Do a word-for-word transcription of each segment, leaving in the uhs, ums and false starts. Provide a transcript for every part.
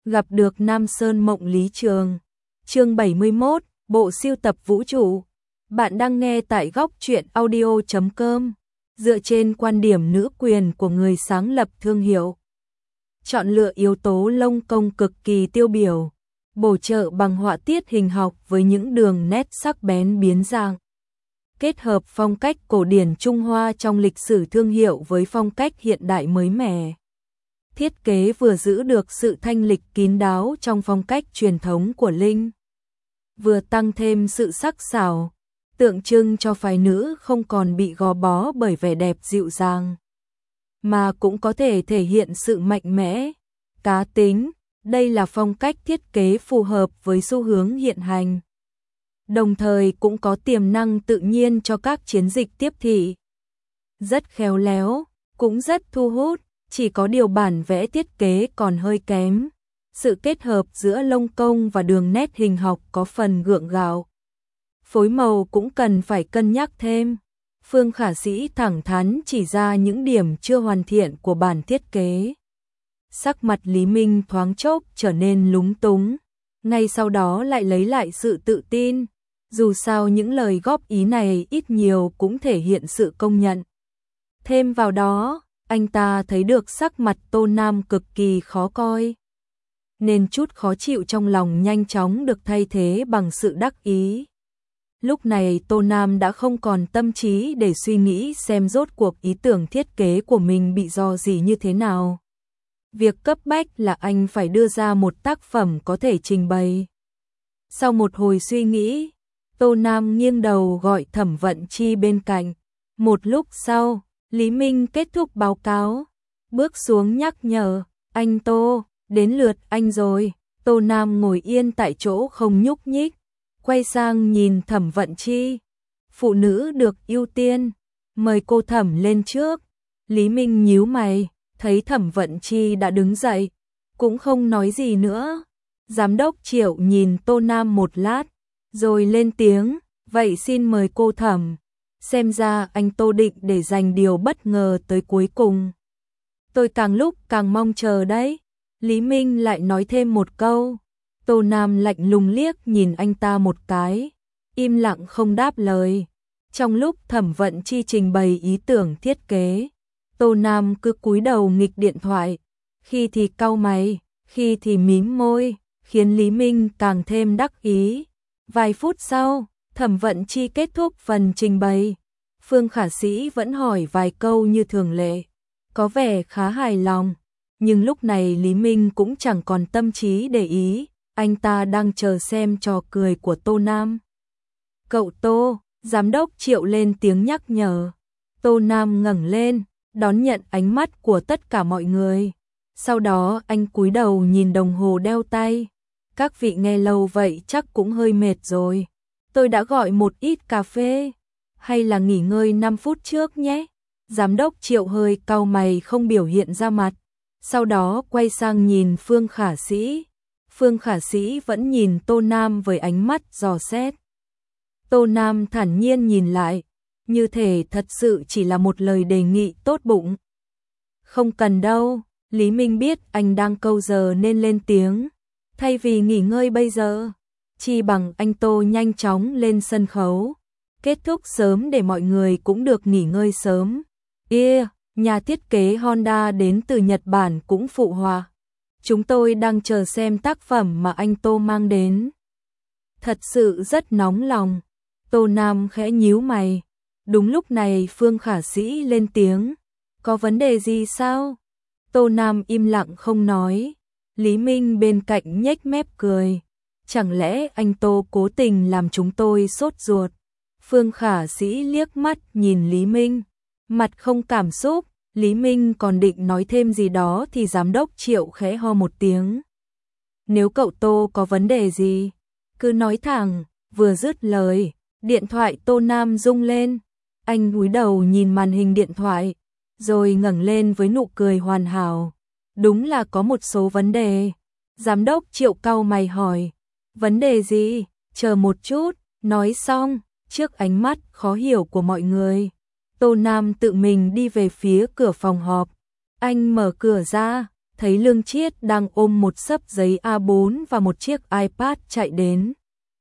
Gặp được Nam Sơn Mộng Lý Trường. Chương bảy mươi mốt, bộ siêu tập vũ trụ. Bạn đang nghe tại góc truyện audio chấm com. Dựa trên quan điểm nữ quyền của người sáng lập thương hiệu. Chọn lựa yếu tố lông công cực kỳ tiêu biểu, bổ trợ bằng họa tiết hình học với những đường nét sắc bén biến dạng. Kết hợp phong cách cổ điển Trung Hoa trong lịch sử thương hiệu với phong cách hiện đại mới mẻ. Thiết kế vừa giữ được sự thanh lịch kín đáo trong phong cách truyền thống của Linh, vừa tăng thêm sự sắc sảo, tượng trưng cho phái nữ không còn bị gò bó bởi vẻ đẹp dịu dàng, mà cũng có thể thể hiện sự mạnh mẽ, cá tính. Đây là phong cách thiết kế phù hợp với xu hướng hiện hành, đồng thời cũng có tiềm năng tự nhiên cho các chiến dịch tiếp thị. Rất khéo léo, cũng rất thu hút, chỉ có điều bản vẽ thiết kế còn hơi kém. Sự kết hợp giữa lông công và đường nét hình học có phần gượng gạo. Phối màu cũng cần phải cân nhắc thêm. Phương Khả Sĩ thẳng thắn chỉ ra những điểm chưa hoàn thiện của bản thiết kế. Sắc mặt Lý Minh thoáng chốc trở nên lúng túng, ngay sau đó lại lấy lại sự tự tin. Dù sao những lời góp ý này ít nhiều cũng thể hiện sự công nhận. Thêm vào đó, anh ta thấy được sắc mặt Tô Nam cực kỳ khó coi, nên chút khó chịu trong lòng nhanh chóng được thay thế bằng sự đắc ý. Lúc này Tô Nam đã không còn tâm trí để suy nghĩ xem rốt cuộc ý tưởng thiết kế của mình bị do gì như thế nào. Việc cấp bách là anh phải đưa ra một tác phẩm có thể trình bày. Sau một hồi suy nghĩ, Tô Nam nghiêng đầu gọi Thẩm Vận Chi bên cạnh. Một lúc sau, Lý Minh kết thúc báo cáo, bước xuống nhắc nhở, anh Tô, đến lượt anh rồi. Tô Nam ngồi yên tại chỗ không nhúc nhích, quay sang nhìn Thẩm Vận Chi. Phụ nữ được ưu tiên, mời cô Thẩm lên trước. Lý Minh nhíu mày, thấy Thẩm Vận Chi đã đứng dậy, cũng không nói gì nữa. Giám đốc Triệu nhìn Tô Nam một lát, rồi lên tiếng, vậy xin mời cô Thẩm. Xem ra anh Tô định để dành điều bất ngờ tới cuối cùng. Tôi càng lúc càng mong chờ đấy. Lý Minh lại nói thêm một câu. Tô Nam lạnh lùng liếc nhìn anh ta một cái, im lặng không đáp lời. Trong lúc Thẩm Vận Chi trình bày ý tưởng thiết kế, Tô Nam cứ cúi đầu nghịch điện thoại, khi thì cau mày, khi thì mím môi, khiến Lý Minh càng thêm đắc ý. Vài phút sau, Thẩm Vận Chi kết thúc phần trình bày. Phương Khả Sĩ vẫn hỏi vài câu như thường lệ, có vẻ khá hài lòng. Nhưng lúc này Lý Minh cũng chẳng còn tâm trí để ý, anh ta đang chờ xem trò cười của Tô Nam. Cậu Tô, giám đốc Triệu lên tiếng nhắc nhở. Tô Nam ngẩng lên, đón nhận ánh mắt của tất cả mọi người. Sau đó anh cúi đầu nhìn đồng hồ đeo tay. Các vị nghe lâu vậy chắc cũng hơi mệt rồi. Tôi đã gọi một ít cà phê, hay là nghỉ ngơi năm phút trước nhé. Giám đốc Triệu hơi cau mày không biểu hiện ra mặt. Sau đó quay sang nhìn Phương Khả Sĩ. Phương Khả Sĩ vẫn nhìn Tô Nam với ánh mắt dò xét. Tô Nam thản nhiên nhìn lại, như thể thật sự chỉ là một lời đề nghị tốt bụng. Không cần đâu. Lý Minh biết anh đang câu giờ nên lên tiếng. Thay vì nghỉ ngơi bây giờ, chi bằng anh Tô nhanh chóng lên sân khấu, kết thúc sớm để mọi người cũng được nghỉ ngơi sớm. Yeah, nhà thiết kế Honda đến từ Nhật Bản cũng phụ họa. Chúng tôi đang chờ xem tác phẩm mà anh Tô mang đến. Thật sự rất nóng lòng. Tô Nam khẽ nhíu mày. Đúng lúc này Phương Khả Sĩ lên tiếng. Có vấn đề gì sao? Tô Nam im lặng không nói. Lý Minh bên cạnh nhếch mép cười. Chẳng lẽ anh Tô cố tình làm chúng tôi sốt ruột? Phương Khả Sĩ liếc mắt nhìn Lý Minh, mặt không cảm xúc. Lý Minh còn định nói thêm gì đó thì giám đốc Triệu khẽ ho một tiếng. Nếu cậu Tô có vấn đề gì, cứ nói thẳng. Vừa dứt lời, điện thoại Tô Nam rung lên. Anh cúi đầu nhìn màn hình điện thoại, rồi ngẩng lên với nụ cười hoàn hảo. Đúng là có một số vấn đề. Giám đốc Triệu cau mày hỏi. Vấn đề gì? Chờ một chút. Nói xong, trước ánh mắt khó hiểu của mọi người, Tô Nam tự mình đi về phía cửa phòng họp. Anh mở cửa ra, thấy Lương Chiết đang ôm một xấp giấy A bốn và một chiếc iPad chạy đến.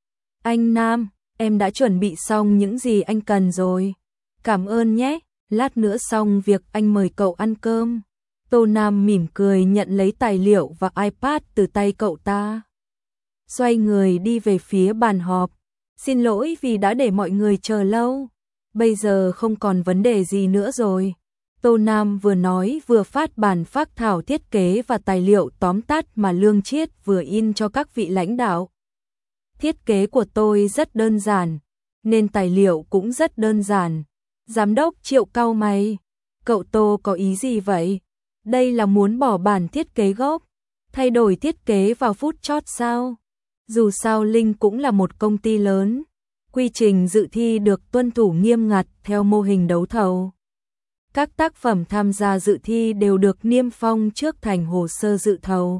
Anh Nam, em đã chuẩn bị xong những gì anh cần rồi. Cảm ơn nhé, lát nữa xong việc anh mời cậu ăn cơm. Tô Nam mỉm cười nhận lấy tài liệu và iPad từ tay cậu ta. Xoay người đi về phía bàn họp. Xin lỗi vì đã để mọi người chờ lâu. Bây giờ không còn vấn đề gì nữa rồi. Tô Nam vừa nói vừa phát bản phác thảo thiết kế và tài liệu tóm tắt mà Lương Chiết vừa in cho các vị lãnh đạo. Thiết kế của tôi rất đơn giản, nên tài liệu cũng rất đơn giản. Giám đốc Triệu cau mày. Cậu Tô có ý gì vậy? Đây là muốn bỏ bản thiết kế gốc, thay đổi thiết kế vào phút chót sao? Dù sao Linh cũng là một công ty lớn. Quy trình dự thi được tuân thủ nghiêm ngặt theo mô hình đấu thầu. Các tác phẩm tham gia dự thi đều được niêm phong trước thành hồ sơ dự thầu.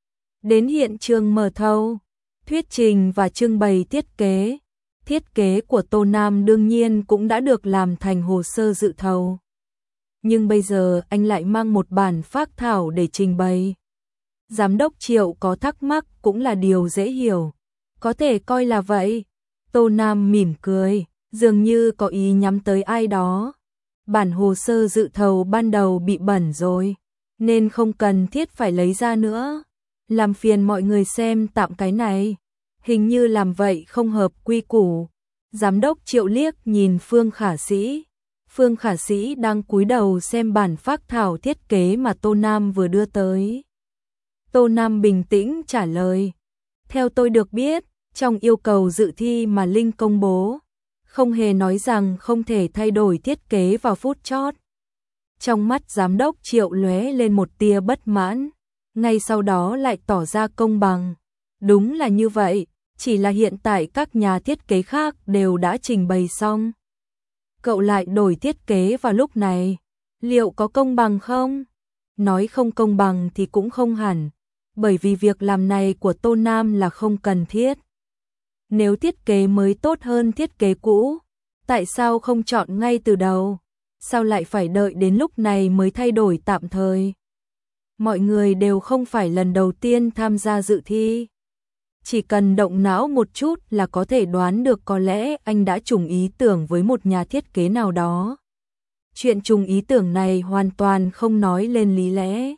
Đến hiện trường mở thầu, thuyết trình và trưng bày thiết kế. Thiết kế của Tô Nam đương nhiên cũng đã được làm thành hồ sơ dự thầu. Nhưng bây giờ anh lại mang một bản phác thảo để trình bày. Giám đốc Triệu có thắc mắc cũng là điều dễ hiểu. Có thể coi là vậy. Tô Nam mỉm cười, dường như có ý nhắm tới ai đó. Bản hồ sơ dự thầu ban đầu bị bẩn rồi, nên không cần thiết phải lấy ra nữa. Làm phiền mọi người xem tạm cái này. Hình như làm vậy không hợp quy củ. Giám đốc Triệu liếc nhìn Phương Khả Sĩ. Phương Khả Sĩ đang cúi đầu xem bản phác thảo thiết kế mà Tô Nam vừa đưa tới. Tô Nam bình tĩnh trả lời. Theo tôi được biết, trong yêu cầu dự thi mà Linh công bố, không hề nói rằng không thể thay đổi thiết kế vào phút chót. Trong mắt giám đốc Triệu lóe lên một tia bất mãn, ngay sau đó lại tỏ ra công bằng. Đúng là như vậy, chỉ là hiện tại các nhà thiết kế khác đều đã trình bày xong. Cậu lại đổi thiết kế vào lúc này, liệu có công bằng không? Nói không công bằng thì cũng không hẳn, bởi vì việc làm này của Tô Nam là không cần thiết. Nếu thiết kế mới tốt hơn thiết kế cũ, tại sao không chọn ngay từ đầu? Sao lại phải đợi đến lúc này mới thay đổi tạm thời? Mọi người đều không phải lần đầu tiên tham gia dự thi. Chỉ cần động não một chút là có thể đoán được có lẽ anh đã trùng ý tưởng với một nhà thiết kế nào đó. Chuyện trùng ý tưởng này hoàn toàn không nói lên lý lẽ.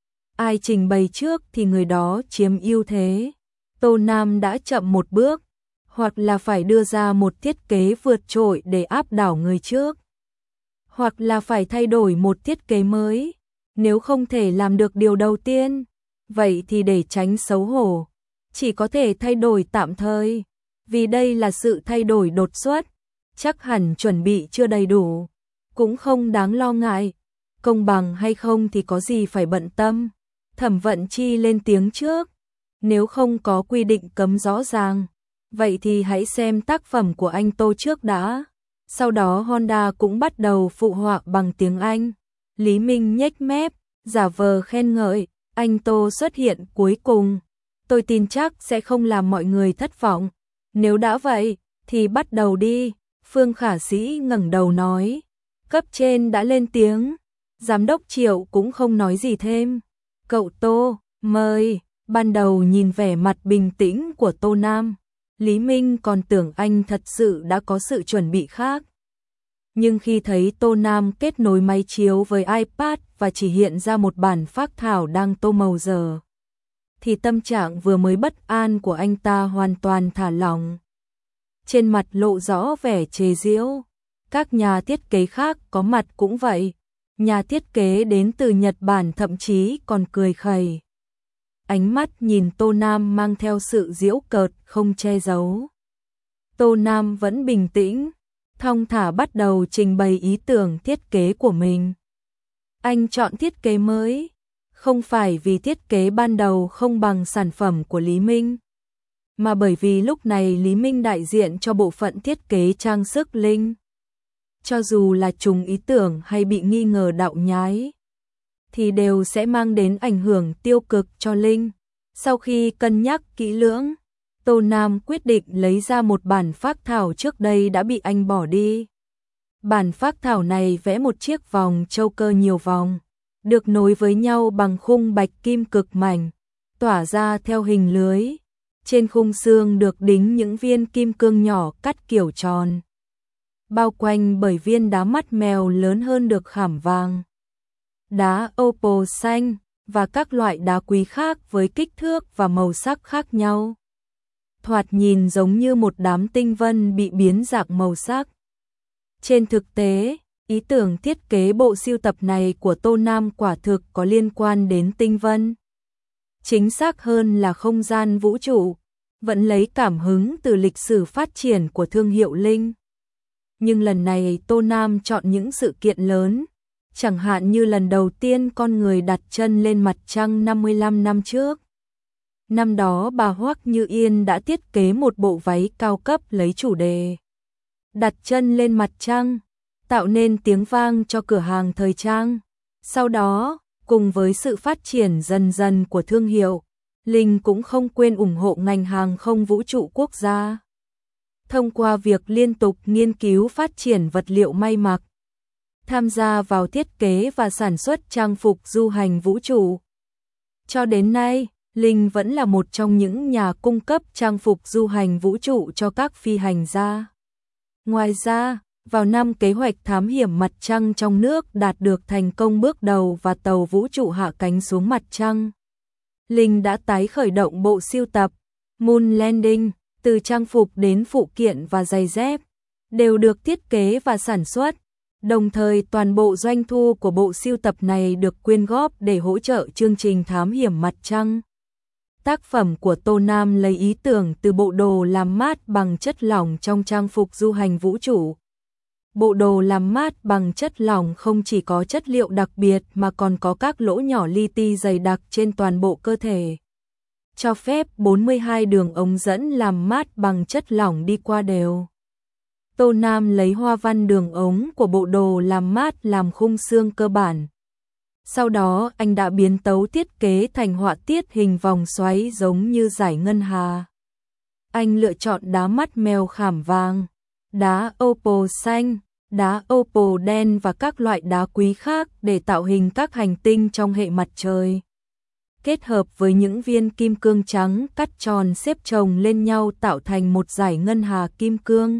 Ai trình bày trước thì người đó chiếm ưu thế. Tô Nam đã chậm một bước, hoặc là phải đưa ra một thiết kế vượt trội để áp đảo người trước, hoặc là phải thay đổi một thiết kế mới. Nếu không thể làm được điều đầu tiên, vậy thì để tránh xấu hổ, chỉ có thể thay đổi tạm thời. Vì đây là sự thay đổi đột xuất, chắc hẳn chuẩn bị chưa đầy đủ, cũng không đáng lo ngại. Công bằng hay không thì có gì phải bận tâm. Thẩm Vận Chi lên tiếng trước. Nếu không có quy định cấm rõ ràng, vậy thì hãy xem tác phẩm của anh Tô trước đã. Sau đó Honda cũng bắt đầu phụ họa bằng tiếng Anh. Lý Minh nhếch mép, giả vờ khen ngợi, anh Tô xuất hiện cuối cùng. Tôi tin chắc sẽ không làm mọi người thất vọng. Nếu đã vậy, thì bắt đầu đi. Phương Khả Sĩ ngẩng đầu nói. Cấp trên đã lên tiếng. Giám đốc Triệu cũng không nói gì thêm. Cậu Tô, mời. Ban đầu nhìn vẻ mặt bình tĩnh của Tô Nam, Lý Minh còn tưởng anh thật sự đã có sự chuẩn bị khác. Nhưng khi thấy Tô Nam kết nối máy chiếu với iPad và chỉ hiện ra một bản phác thảo đang tô màu giờ, thì tâm trạng vừa mới bất an của anh ta hoàn toàn thả lỏng. Trên mặt lộ rõ vẻ chế giễu. Các nhà thiết kế khác có mặt cũng vậy. Nhà thiết kế đến từ Nhật Bản thậm chí còn cười khẩy. Ánh mắt nhìn Tô Nam mang theo sự giễu cợt không che giấu. Tô Nam vẫn bình tĩnh, thong thả bắt đầu trình bày ý tưởng thiết kế của mình. Anh chọn thiết kế mới, không phải vì thiết kế ban đầu không bằng sản phẩm của Lý Minh, mà bởi vì lúc này Lý Minh đại diện cho bộ phận thiết kế trang sức Linh. Cho dù là trùng ý tưởng hay bị nghi ngờ đạo nhái, thì đều sẽ mang đến ảnh hưởng tiêu cực cho Linh. Sau khi cân nhắc kỹ lưỡng, Tô Nam quyết định lấy ra một bản phác thảo trước đây đã bị anh bỏ đi. Bản phác thảo này vẽ một chiếc vòng châu cơ nhiều vòng, được nối với nhau bằng khung bạch kim cực mảnh, tỏa ra theo hình lưới. Trên khung xương được đính những viên kim cương nhỏ cắt kiểu tròn, bao quanh bởi viên đá mắt mèo lớn hơn được khảm vàng, đá opal xanh và các loại đá quý khác với kích thước và màu sắc khác nhau. Thoạt nhìn giống như một đám tinh vân bị biến dạng màu sắc. Trên thực tế, ý tưởng thiết kế bộ sưu tập này của Tô Nam quả thực có liên quan đến tinh vân. Chính xác hơn là không gian vũ trụ, vẫn lấy cảm hứng từ lịch sử phát triển của thương hiệu Linh. Nhưng lần này Tô Nam chọn những sự kiện lớn, chẳng hạn như lần đầu tiên con người đặt chân lên mặt trăng năm mươi lăm năm trước. Năm đó bà Hoắc Như Yên đã thiết kế một bộ váy cao cấp lấy chủ đề đặt chân lên mặt trăng, tạo nên tiếng vang cho cửa hàng thời trang. Sau đó, cùng với sự phát triển dần dần của thương hiệu, Linh cũng không quên ủng hộ ngành hàng không vũ trụ quốc gia. Thông qua việc liên tục nghiên cứu phát triển vật liệu may mặc, tham gia vào thiết kế và sản xuất trang phục du hành vũ trụ. Cho đến nay, Linh vẫn là một trong những nhà cung cấp trang phục du hành vũ trụ cho các phi hành gia. Ngoài ra, vào năm kế hoạch thám hiểm mặt trăng trong nước đạt được thành công bước đầu và tàu vũ trụ hạ cánh xuống mặt trăng, Linh đã tái khởi động bộ sưu tập Moon Landing, từ trang phục đến phụ kiện và giày dép, đều được thiết kế và sản xuất. Đồng thời toàn bộ doanh thu của bộ sưu tập này được quyên góp để hỗ trợ chương trình thám hiểm mặt trăng. Tác phẩm của Tô Nam lấy ý tưởng từ bộ đồ làm mát bằng chất lỏng trong trang phục du hành vũ trụ. Bộ đồ làm mát bằng chất lỏng không chỉ có chất liệu đặc biệt mà còn có các lỗ nhỏ li ti dày đặc trên toàn bộ cơ thể, cho phép bốn mươi hai đường ống dẫn làm mát bằng chất lỏng đi qua đều. Tô Nam lấy hoa văn đường ống của bộ đồ làm mát làm khung xương cơ bản. Sau đó anh đã biến tấu thiết kế thành họa tiết hình vòng xoáy giống như dải ngân hà. Anh lựa chọn đá mắt mèo khảm vàng, đá opal xanh, đá opal đen và các loại đá quý khác để tạo hình các hành tinh trong hệ mặt trời. Kết hợp với những viên kim cương trắng cắt tròn xếp chồng lên nhau tạo thành một dải ngân hà kim cương,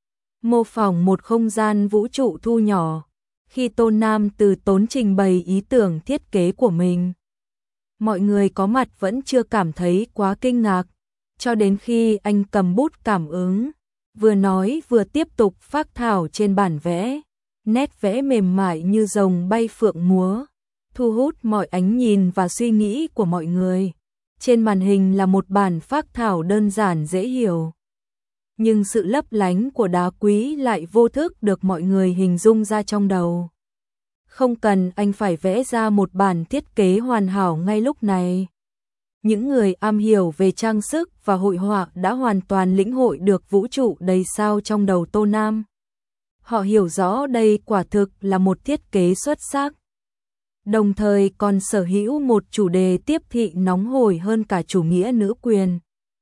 mô phỏng một không gian vũ trụ thu nhỏ. Khi Tô Nam từ tốn trình bày ý tưởng thiết kế của mình, mọi người có mặt vẫn chưa cảm thấy quá kinh ngạc, cho đến khi anh cầm bút cảm ứng, vừa nói vừa tiếp tục phác thảo trên bản vẽ, nét vẽ mềm mại như rồng bay phượng múa, thu hút mọi ánh nhìn và suy nghĩ của mọi người. Trên màn hình là một bản phác thảo đơn giản dễ hiểu, nhưng sự lấp lánh của đá quý lại vô thức được mọi người hình dung ra trong đầu. Không cần anh phải vẽ ra một bản thiết kế hoàn hảo ngay lúc này. Những người am hiểu về trang sức và hội họa đã hoàn toàn lĩnh hội được vũ trụ đầy sao trong đầu Tô Nam. Họ hiểu rõ đây quả thực là một thiết kế xuất sắc, đồng thời còn sở hữu một chủ đề tiếp thị nóng hổi hơn cả chủ nghĩa nữ quyền.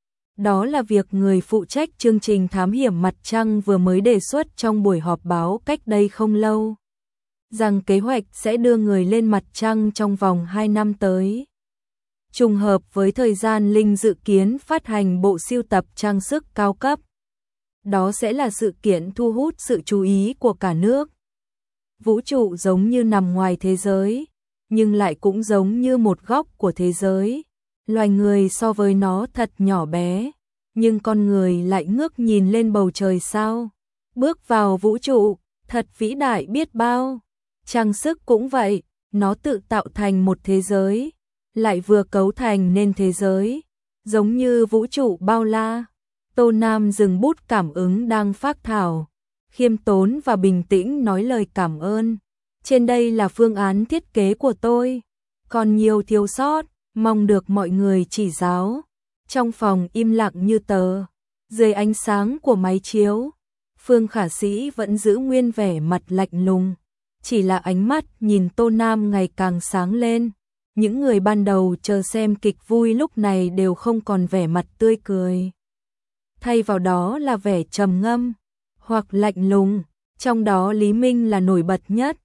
Đó là việc người phụ trách chương trình thám hiểm mặt trăng vừa mới đề xuất trong buổi họp báo cách đây không lâu, rằng kế hoạch sẽ đưa người lên mặt trăng trong vòng hai năm tới. Trùng hợp với thời gian Linh dự kiến phát hành bộ sưu tập trang sức cao cấp. Đó sẽ là sự kiện thu hút sự chú ý của cả nước. Vũ trụ giống như nằm ngoài thế giới, nhưng lại cũng giống như một góc của thế giới. Loài người so với nó thật nhỏ bé, nhưng con người lại ngước nhìn lên bầu trời sao. Bước vào vũ trụ, thật vĩ đại biết bao. Trang sức cũng vậy, nó tự tạo thành một thế giới, lại vừa cấu thành nên thế giới, giống như vũ trụ bao la. Tô Nam dừng bút cảm ứng đang phác thảo, khiêm tốn và bình tĩnh nói lời cảm ơn. Trên đây là phương án thiết kế của tôi, còn nhiều thiếu sót, mong được mọi người chỉ giáo. Trong phòng im lặng như tờ, dưới ánh sáng của máy chiếu, Phương Khả Sĩ vẫn giữ nguyên vẻ mặt lạnh lùng, chỉ là ánh mắt nhìn Tô Nam ngày càng sáng lên. Những người ban đầu chờ xem kịch vui lúc này đều không còn vẻ mặt tươi cười, thay vào đó là vẻ trầm ngâm hoặc lạnh lùng, trong đó Lý Minh là nổi bật nhất.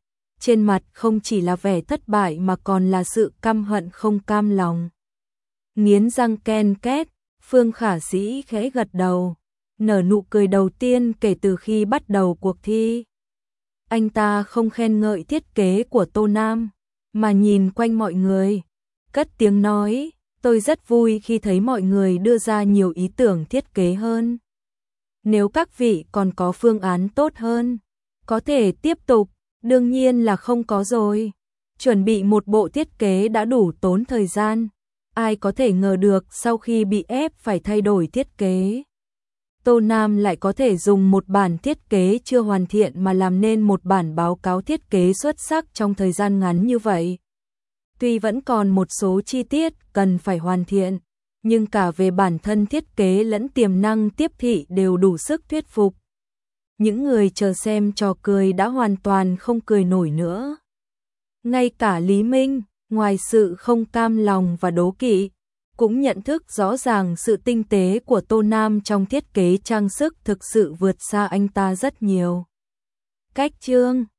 trên mặt không chỉ là vẻ thất bại mà còn là sự căm hận không cam lòng. Nghiến răng ken két, Phương Khả Sĩ khẽ gật đầu, nở nụ cười đầu tiên kể từ khi bắt đầu cuộc thi. Anh ta không khen ngợi thiết kế của Tô Nam, mà nhìn quanh mọi người, cất tiếng nói, tôi rất vui khi thấy mọi người đưa ra nhiều ý tưởng thiết kế hơn. Nếu các vị còn có phương án tốt hơn, có thể tiếp tục, đương nhiên là không có rồi. Chuẩn bị một bộ thiết kế đã đủ tốn thời gian, ai có thể ngờ được sau khi bị ép phải thay đổi thiết kế. Tô Nam lại có thể dùng một bản thiết kế chưa hoàn thiện mà làm nên một bản báo cáo thiết kế xuất sắc trong thời gian ngắn như vậy. Tuy vẫn còn một số chi tiết cần phải hoàn thiện, nhưng cả về bản thân thiết kế lẫn tiềm năng tiếp thị đều đủ sức thuyết phục. Những người chờ xem trò cười đã hoàn toàn không cười nổi nữa. Ngay cả Lý Minh, ngoài sự không cam lòng và đố kỵ, cũng nhận thức rõ ràng sự tinh tế của Tô Nam trong thiết kế trang sức thực sự vượt xa anh ta rất nhiều. Cách chương